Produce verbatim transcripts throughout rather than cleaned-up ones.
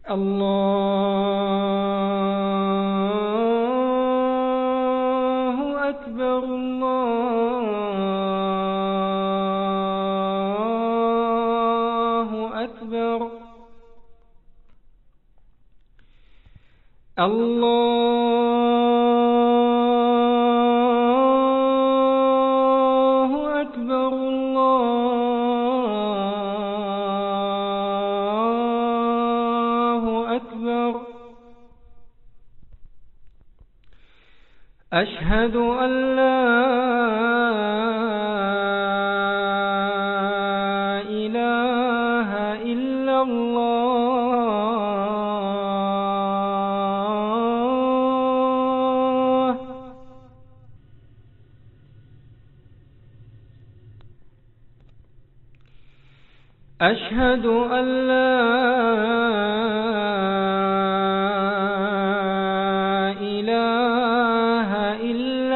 الله أكبر الله أكبر الله أكبر الله أكبر أشهد أن لا إله إلا الله أشهد أن لا إله إلا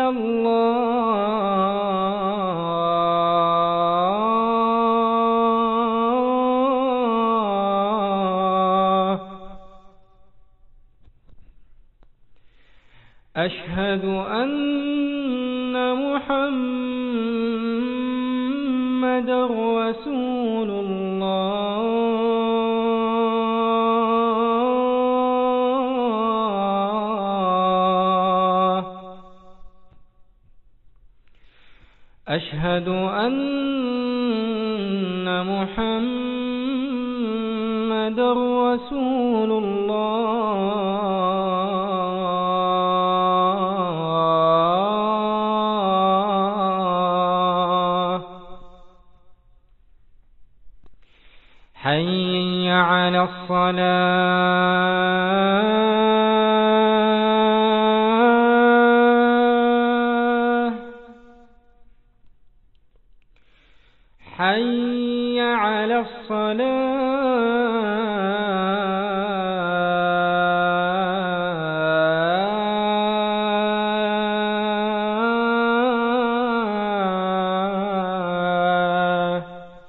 الله أشهد أن محمدًا رسول الله أشهد أن محمدًا رسول الله حي على الصلاة حي على الصلاة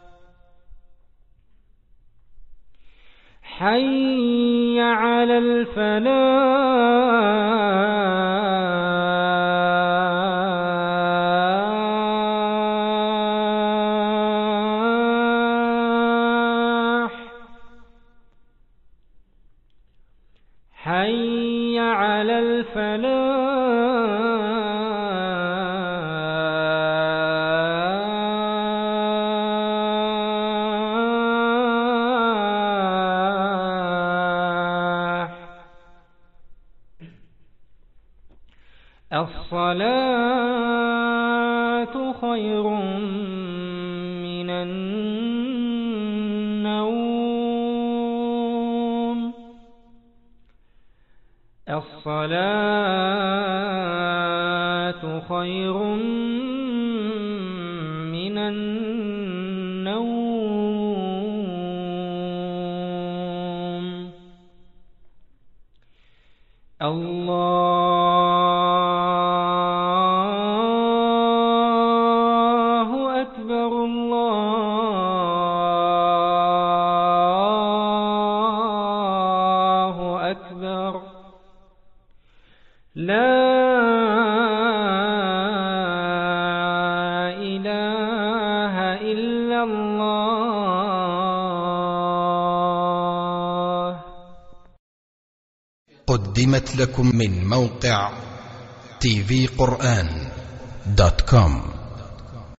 حي على الفلاح حي على الفلاح الصلاة خير من النوم الصلاة خير من النوم الله أكبر الله أكبر لا إله إلا الله. قدمت لكم من موقع تي في قرآن دوت كوم.